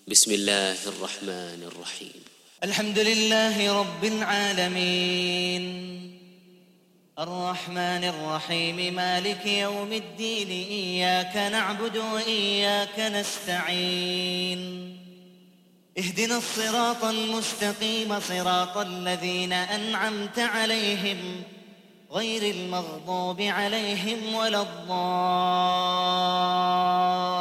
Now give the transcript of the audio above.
بسم الله الرحمن الرحيم. الحمد لله رب العالمين الرحمن الرحيم مالك يوم الدين إياك نعبد وإياك نستعين اهدنا الصراط المستقيم صراط الذين أنعمت عليهم غير المغضوب عليهم ولا الضالين